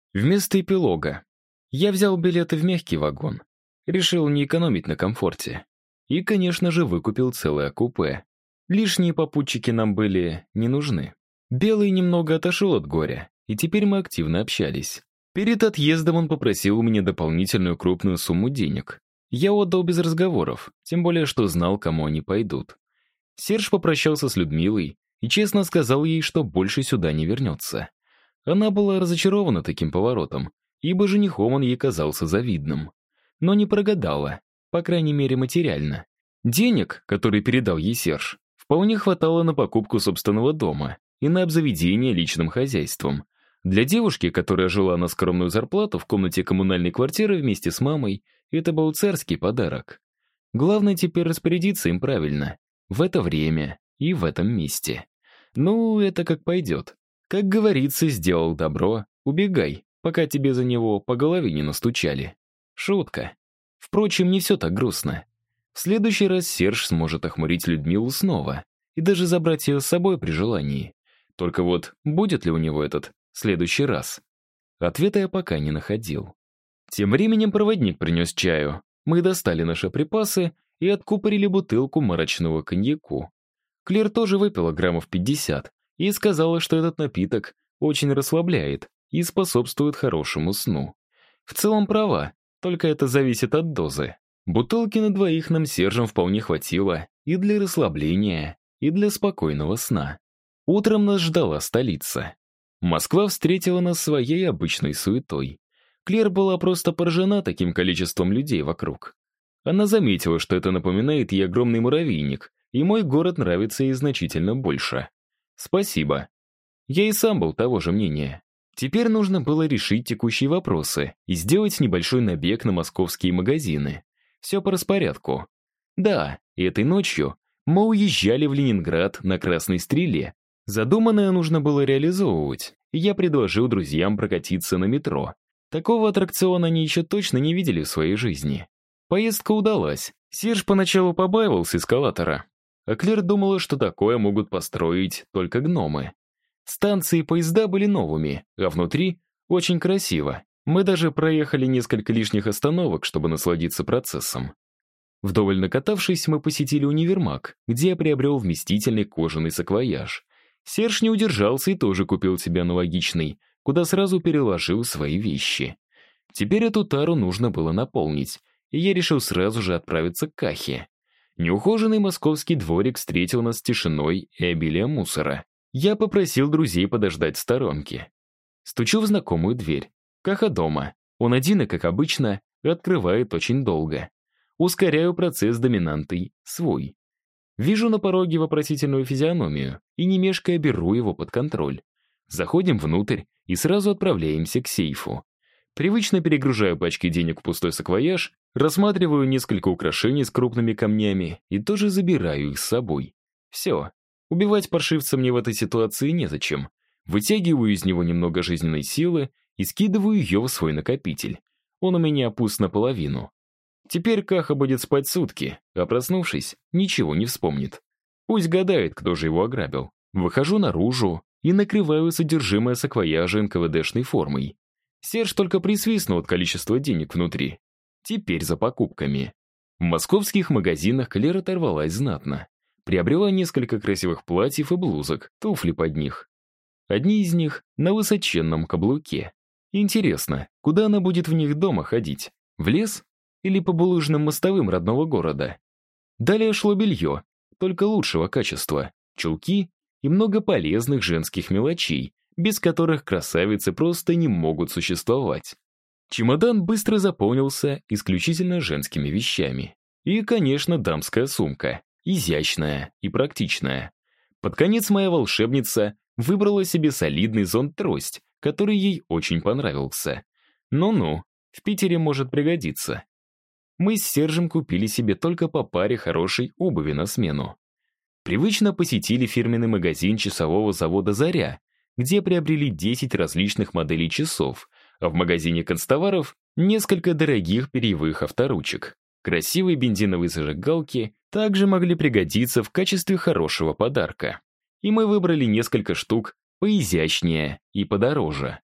Вместо эпилога. Я взял билеты в мягкий вагон. Решил не экономить на комфорте. И, конечно же, выкупил целое купе. Лишние попутчики нам были не нужны. Белый немного отошел от горя, и теперь мы активно общались. Перед отъездом он попросил у меня дополнительную крупную сумму денег. Я отдал без разговоров, тем более что знал, кому они пойдут. Серж попрощался с Людмилой и честно сказал ей, что больше сюда не вернется. Она была разочарована таким поворотом, ибо женихом он ей казался завидным. Но не прогадала, по крайней мере материально. Денег, которые передал ей Серж, вполне хватало на покупку собственного дома и на обзаведение личным хозяйством. Для девушки, которая жила на скромную зарплату в комнате коммунальной квартиры вместе с мамой, это был царский подарок. Главное теперь распорядиться им правильно, в это время и в этом месте. Ну, это как пойдет. Как говорится, сделал добро, убегай, пока тебе за него по голове не настучали. Шутка. Впрочем, не все так грустно. В следующий раз Серж сможет охмурить Людмилу снова и даже забрать ее с собой при желании. Только вот будет ли у него этот следующий раз? Ответа я пока не находил. Тем временем проводник принес чаю. Мы достали наши припасы и откупорили бутылку марочного коньяку. Клер тоже выпила граммов 50 и сказала, что этот напиток очень расслабляет и способствует хорошему сну. В целом права, только это зависит от дозы. Бутылки на двоих нам с Сержем вполне хватило и для расслабления, и для спокойного сна. Утром нас ждала столица. Москва встретила нас своей обычной суетой. Клер была просто поражена таким количеством людей вокруг. Она заметила, что это напоминает ей огромный муравейник, и мой город нравится ей значительно больше. Спасибо. Я и сам был того же мнения. Теперь нужно было решить текущие вопросы и сделать небольшой набег на московские магазины. Все по распорядку. Да, и этой ночью мы уезжали в Ленинград на Красной Стреле. Задуманное нужно было реализовывать, и я предложил друзьям прокатиться на метро. Такого аттракциона они еще точно не видели в своей жизни. Поездка удалась. Серж поначалу побаивался эскалатора, а Клер думала, что такое могут построить только гномы. Станции и поезда были новыми, а внутри очень красиво. Мы даже проехали несколько лишних остановок, чтобы насладиться процессом. Вдоволь накатавшись, мы посетили универмаг, где я приобрел вместительный кожаный саквояж. Серж не удержался и тоже купил себе аналогичный, куда сразу переложил свои вещи. Теперь эту тару нужно было наполнить, и я решил сразу же отправиться к Кахе. Неухоженный московский дворик встретил нас тишиной и обилием мусора. Я попросил друзей подождать в сторонке. Стучу в знакомую дверь. Каха дома. Он один и, как обычно, открывает очень долго. Ускоряю процесс доминантой «свой». Вижу на пороге вопросительную физиономию и, не мешкая, беру его под контроль. Заходим внутрь и сразу отправляемся к сейфу. Привычно перегружаю пачки денег в пустой саквояж, рассматриваю несколько украшений с крупными камнями и тоже забираю их с собой. Все. Убивать паршивца мне в этой ситуации незачем. Вытягиваю из него немного жизненной силы и скидываю ее в свой накопитель. Он у меня пуст наполовину. Теперь Каха будет спать сутки, а проснувшись, ничего не вспомнит. Пусть гадает, кто же его ограбил. Выхожу наружу и накрываю содержимое саквояжа НКВДшной формой. Серж только присвистнул от количества денег внутри. Теперь за покупками. В московских магазинах Клер оторвалась знатно. Приобрела несколько красивых платьев и блузок, туфли под них. Одни из них на высоченном каблуке. Интересно, куда она будет в них дома ходить? В лес? Или по булыжным мостовым родного города? Далее шло белье, только лучшего качества, чулки и много полезных женских мелочей, без которых красавицы просто не могут существовать. Чемодан быстро заполнился исключительно женскими вещами. И, конечно, дамская сумка, изящная и практичная. Под конец моя волшебница выбрала себе солидный зонт-трость, который ей очень понравился. Ну-ну, в Питере может пригодиться. Мы с Сержем купили себе только по паре хорошей обуви на смену. Привычно посетили фирменный магазин часового завода «Заря», где приобрели 10 различных моделей часов, а в магазине канцтоваров несколько дорогих перьевых авторучек. Красивые бензиновые зажигалки также могли пригодиться в качестве хорошего подарка. И мы выбрали несколько штук поизящнее и подороже.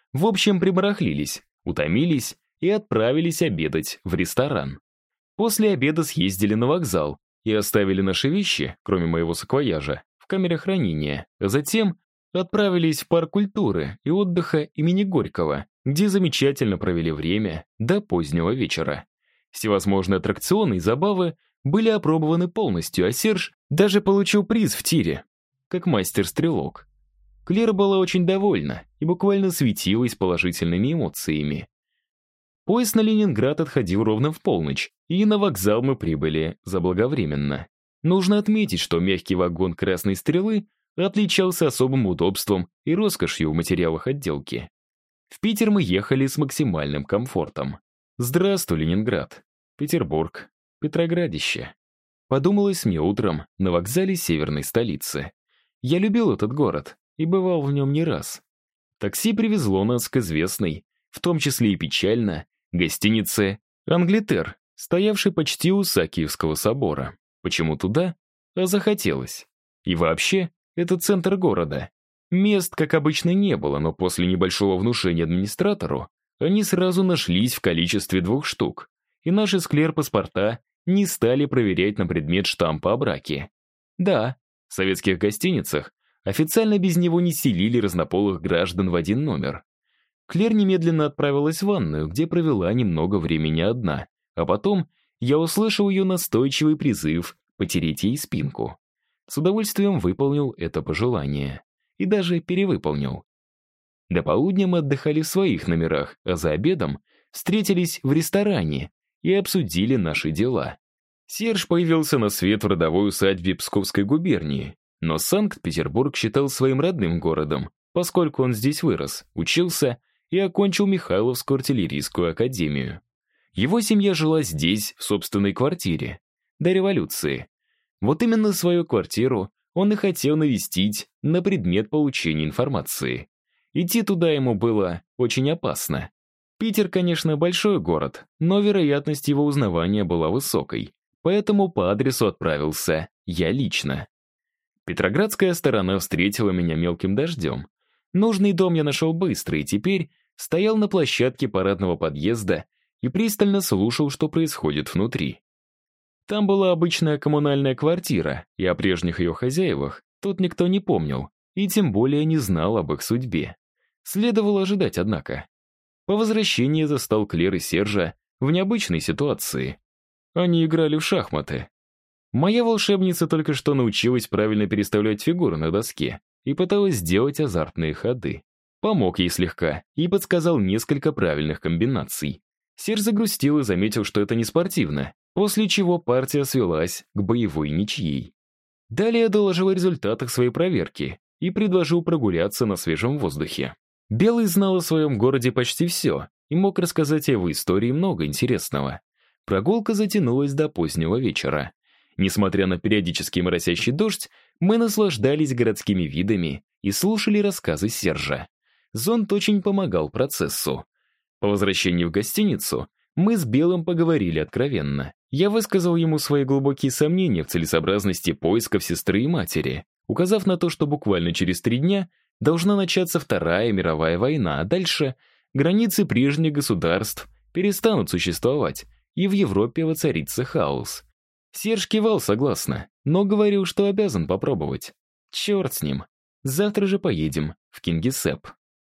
В общем, прибарахлились, утомились и отправились обедать в ресторан. После обеда съездили на вокзал и оставили наши вещи, кроме моего саквояжа, в камере хранения. Затем отправились в парк культуры и отдыха имени Горького, где замечательно провели время до позднего вечера. Всевозможные аттракционы и забавы были опробованы полностью, а Серж даже получил приз в тире, как мастер-стрелок. Клэр была очень довольна и буквально светилась положительными эмоциями. Поезд на Ленинград отходил ровно в полночь, и на вокзал мы прибыли заблаговременно. Нужно отметить, что мягкий вагон «Красной стрелы» отличался особым удобством и роскошью в материалах отделки. В Питер мы ехали с максимальным комфортом. Здравствуй, Ленинград, Петербург, Петроградище. Подумалось мне утром на вокзале северной столицы. Я любил этот город и бывал в нем не раз. Такси привезло нас к известной, в том числе и печально, гостинице «Англитер», стоявшей почти у Исаакиевского собора. Почему туда? А захотелось. И вообще, это центр города. Мест, как обычно, не было, но после небольшого внушения администратору они сразу нашлись в количестве 2 штук, и наши с Клэр паспорта не стали проверять на предмет штампа о браке. Да, в советских гостиницах официально без него не селили разнополых граждан в один номер. Клэр немедленно отправилась в ванную, где провела немного времени одна, а потом я услышал ее настойчивый призыв потереть ей спинку. С удовольствием выполнил это пожелание. И даже перевыполнил. До полудня мы отдыхали в своих номерах, а за обедом встретились в ресторане и обсудили наши дела. Серж появился на свет в родовой усадьбе Псковской губернии, но Санкт-Петербург считал своим родным городом, поскольку он здесь вырос, учился и окончил Михайловскую артиллерийскую академию. Его семья жила здесь, в собственной квартире, до революции. Вот именно свою квартиру он и хотел навестить на предмет получения информации. Идти туда ему было очень опасно. Питер, конечно, большой город, но вероятность его узнавания была высокой, поэтому по адресу отправился я лично. Петроградская сторона встретила меня мелким дождем. Нужный дом я нашел быстро и теперь стоял на площадке парадного подъезда и пристально слушал, что происходит внутри. Там была обычная коммунальная квартира, и о прежних ее хозяевах тут никто не помнил, и тем более не знал об их судьбе. Следовало ожидать, однако. По возвращении застал Клэр и Сержа в необычной ситуации. Они играли в шахматы. Моя волшебница только что научилась правильно переставлять фигуры на доске и пыталась сделать азартные ходы. Помог ей слегка и подсказал несколько правильных комбинаций. Серж загрустил и заметил, что это не спортивно, после чего партия свелась к боевой ничьей. Далее доложил о результатах своей проверки и предложил прогуляться на свежем воздухе. Белый знал о своем городе почти все и мог рассказать о его истории много интересного. Прогулка затянулась до позднего вечера. Несмотря на периодически моросящий дождь, мы наслаждались городскими видами и слушали рассказы Сержа. Зонт очень помогал процессу. По возвращении в гостиницу мы с Белым поговорили откровенно. Я высказал ему свои глубокие сомнения в целесообразности поисков сестры и матери, указав на то, что буквально через 3 дня должна начаться Вторая мировая война, а дальше границы прежних государств перестанут существовать, и в Европе воцарится хаос. Серж кивал согласно, но говорил, что обязан попробовать. Черт с ним. Завтра же поедем в Кингисепп.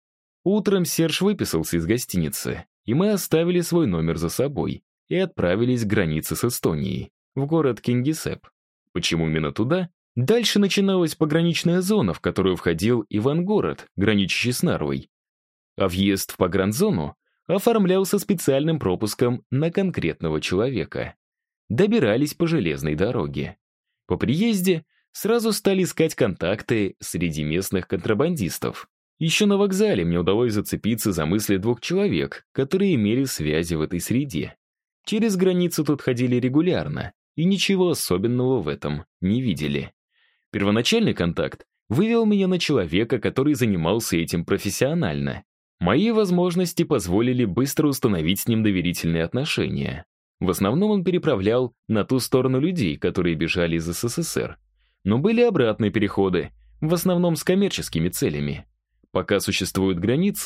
Утром Серж выписался из гостиницы, и мы оставили свой номер за собой и отправились к границе с Эстонией, в город Кингисепп. Почему именно туда? Дальше начиналась пограничная зона, в которую входил Ивангород, граничащий с Нарвой. А въезд в погранзону оформлялся специальным пропуском на конкретного человека. Добирались по железной дороге. По приезде сразу стали искать контакты среди местных контрабандистов. Еще на вокзале мне удалось зацепиться за мысли 2 человек, которые имели связи в этой среде. Через границу тут ходили регулярно, и ничего особенного в этом не видели. Первоначальный контакт вывел меня на человека, который занимался этим профессионально. Мои возможности позволили быстро установить с ним доверительные отношения. В основном он переправлял на ту сторону людей, которые бежали из СССР. Но были обратные переходы, в основном с коммерческими целями. Пока существуют границы,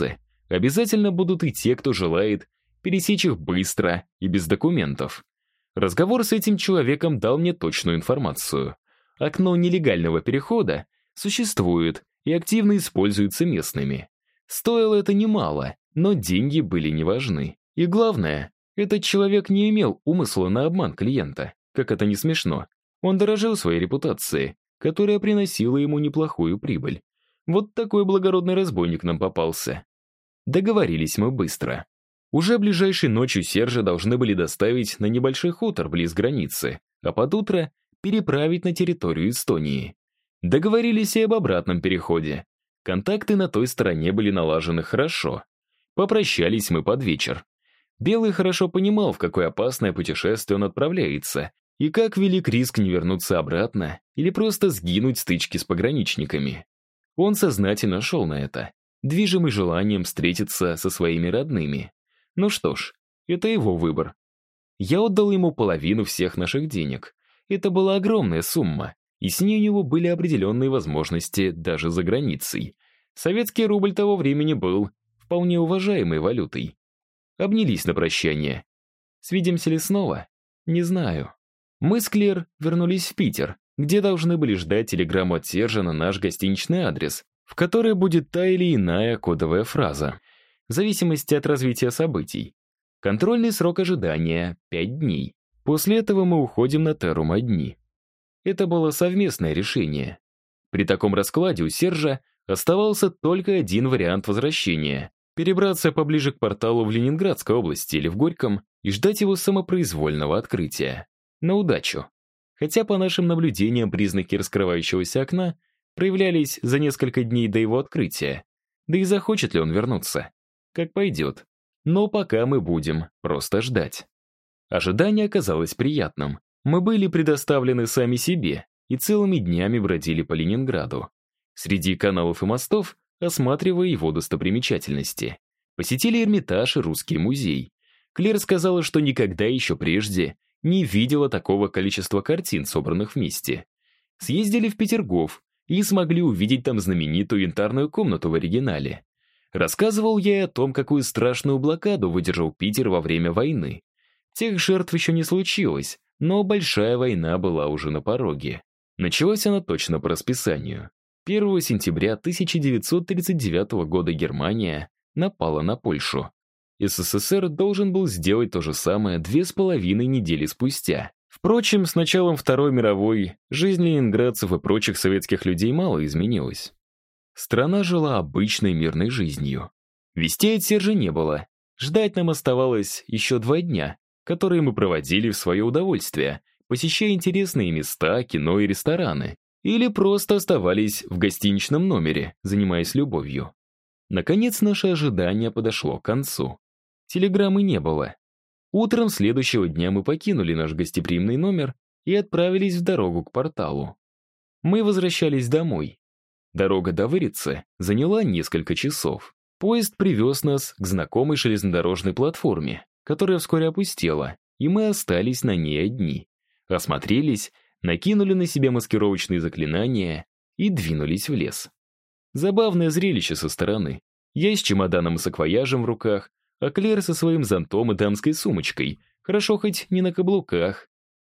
Обязательно будут и те, кто желает пересечь их быстро и без документов. Разговор с этим человеком дал мне точную информацию. Окно нелегального перехода существует и активно используется местными. Стоило это немало, но деньги были не важны. И главное, этот человек не имел умысла на обман клиента, как это не смешно. Он дорожил своей репутацией, которая приносила ему неплохую прибыль. Вот такой благородный разбойник нам попался. Договорились мы быстро. Уже ближайшей ночью Сержа должны были доставить на небольшой хутор близ границы, а под утро переправить на территорию Эстонии. Договорились и об обратном переходе. Контакты на той стороне были налажены хорошо. Попрощались мы под вечер. Белый хорошо понимал, в какое опасное путешествие он отправляется, и как велик риск не вернуться обратно или просто сгинуть в стычке с пограничниками. Он сознательно шел на это, движимый желанием встретиться со своими родными. Ну что ж, это его выбор. Я отдал ему половину всех наших денег. Это была огромная сумма, и с ней у него были определенные возможности даже за границей. Советский рубль того времени был вполне уважаемой валютой. Обнялись на прощание. Свидимся ли снова? Не знаю. Мы с Клер вернулись в Питер, где должны были ждать телеграмму от Сержа на наш гостиничный адрес, в которой будет та или иная кодовая фраза, в зависимости от развития событий. Контрольный срок ожидания — 5 дней. После этого мы уходим на Террум одни. Это было совместное решение. При таком раскладе у Сержа оставался только один вариант возвращения — перебраться поближе к порталу в Ленинградской области или в Горьком и ждать его самопроизвольного открытия. На удачу. Хотя по нашим наблюдениям признаки раскрывающегося окна проявлялись за несколько дней до его открытия. Да и захочет ли он вернуться? Как пойдет. Но пока мы будем просто ждать. Ожидание оказалось приятным. Мы были предоставлены сами себе и целыми днями бродили по Ленинграду. Среди каналов и мостов, осматривая его достопримечательности. Посетили Эрмитаж и Русский музей. Клер сказала, что никогда еще прежде не видела такого количества картин, собранных вместе. Съездили в Петергоф и смогли увидеть там знаменитую янтарную комнату в оригинале. Рассказывал я и о том, какую страшную блокаду выдержал Питер во время войны. Тех жертв еще не случилось, но большая война была уже на пороге. Началась она точно по расписанию. 1 сентября 1939 года Германия напала на Польшу. СССР должен был сделать то же самое 2,5 недели спустя. Впрочем, с началом Второй мировой жизнь ленинградцев и прочих советских людей мало изменилась. Страна жила обычной мирной жизнью. Вестей от Сержа не было. Ждать нам оставалось еще 2 дня, которые мы проводили в свое удовольствие, посещая интересные места, кино и рестораны, или просто оставались в гостиничном номере, занимаясь любовью. Наконец, наше ожидание подошло к концу. Телеграммы не было. Утром следующего дня мы покинули наш гостеприимный номер и отправились в дорогу к порталу. Мы возвращались домой. Дорога до Вырицы заняла несколько часов. Поезд привез нас к знакомой железнодорожной платформе, которая вскоре опустела, и мы остались на ней одни. Осмотрелись, накинули на себя маскировочные заклинания и двинулись в лес. Забавное зрелище со стороны. Я с чемоданом и саквояжем в руках, а Клер со своим зонтом и дамской сумочкой, хорошо хоть не на каблуках.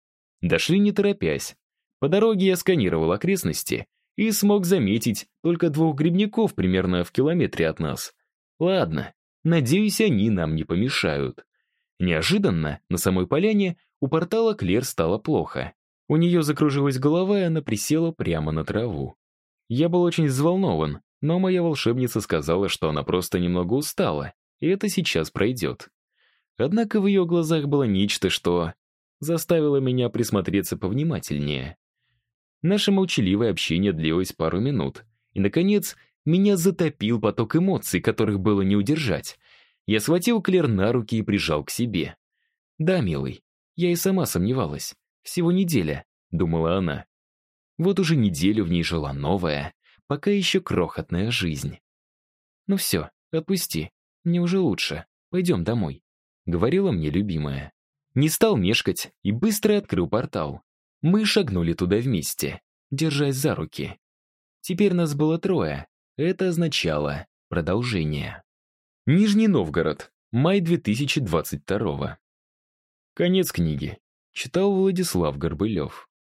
Дошли не торопясь. По дороге я сканировал окрестности и смог заметить только 2 грибников примерно в километре от нас. Ладно, надеюсь, они нам не помешают. Неожиданно на самой поляне у портала Клер стало плохо. У нее закружилась голова, и она присела прямо на траву. Я был очень взволнован, но моя волшебница сказала, что она просто немного устала, и это сейчас пройдет. Однако в ее глазах было нечто, что заставило меня присмотреться повнимательнее. Наше молчаливое общение длилось пару минут, и, наконец, меня затопил поток эмоций, которых было не удержать. Я схватил Клер на руки и прижал к себе. «Да, милый, я и сама сомневалась. Всего неделя», — думала она. Вот уже неделю в ней жила новая, пока еще крохотная жизнь. «Ну все, отпусти, мне уже лучше, пойдем домой», — говорила мне любимая. Не стал мешкать и быстро открыл портал. Мы шагнули туда вместе, держась за руки. Теперь нас было 3, это означало продолжение. Нижний Новгород. Май 2022. Конец книги. Читал Владислав Горбылев.